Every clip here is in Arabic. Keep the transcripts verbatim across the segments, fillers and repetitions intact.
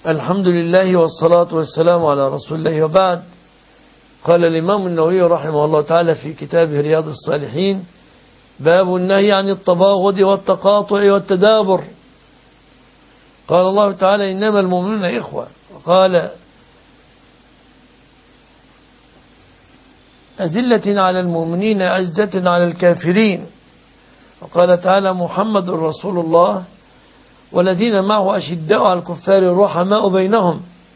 الحمد لله والصلاة والسلام على رسول الله، وبعد. قال الإمام النووي رحمه الله تعالى في كتابه رياض الصالحين: باب النهي عن التباغض والتقاطع والتدابر. قال الله تعالى: إنما المؤمنون إخوة. وقال: أذلة على المؤمنين عزة على الكافرين. وقال تعالى: محمد رسول الله والذين معه أشداء على الكفار رحماء بينهم.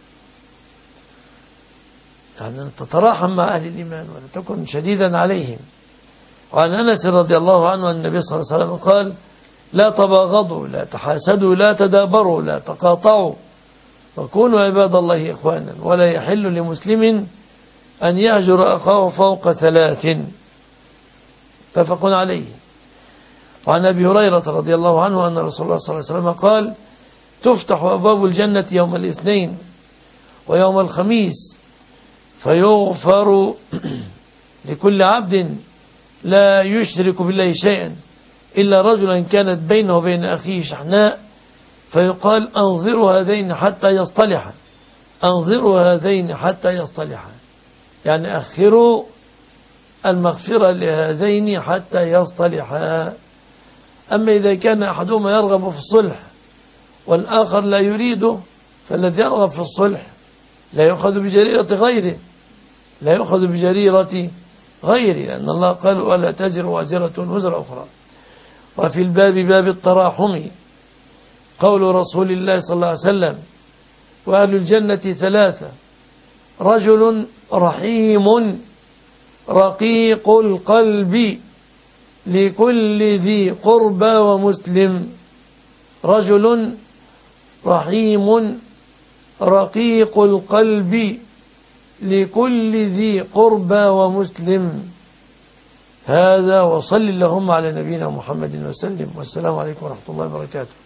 يعني أن تتراحم مع أهل الإيمان ولا تكن شديدا عليهم. وعن أنس رضي الله عنه أن النبي صلى الله عليه وسلم قال: لا تباغضوا، لا تحاسدوا، لا تدابروا، لا تقاطعوا، وكونوا عباد الله إخوانا، ولا يحل لمسلم أن يهجر أخاه فوق ثلاث. متفق عليه. وعن أبي هريرة رضي الله عنه أن رسول الله صلى الله عليه وسلم قال: تفتح أبواب الجنة يوم الاثنين ويوم الخميس، فيغفر لكل عبد لا يشرك بالله شيئا إلا رجلا كانت بينه وبين أخيه شحناء، فيقال: أنظروا هذين حتى يصطلحا، أنظروا هذين حتى يصطلحا، يعني أخروا المغفرة لهذين حتى يصطلحا. أما إذا كان أحدهما يرغب في الصلح والآخر لا يريده، فالذي يرغب في الصلح لا يؤخذ بجريرة غيره، لا يؤخذ بجريرة غيره، لأن الله قال: ولا تزر وازرة وزر أخرى. وفي الباب باب التراحم قول رسول الله صلى الله عليه وسلم: وأهل الجنة ثلاثة: رجل رحيم رقيق القلب لكل ذي قربى ومسلم. رجل رحيم رقيق القلب لكل ذي قربى ومسلم. هذا، وصل اللهم على نبينا محمد وسلم، والسلام عليكم ورحمة الله وبركاته.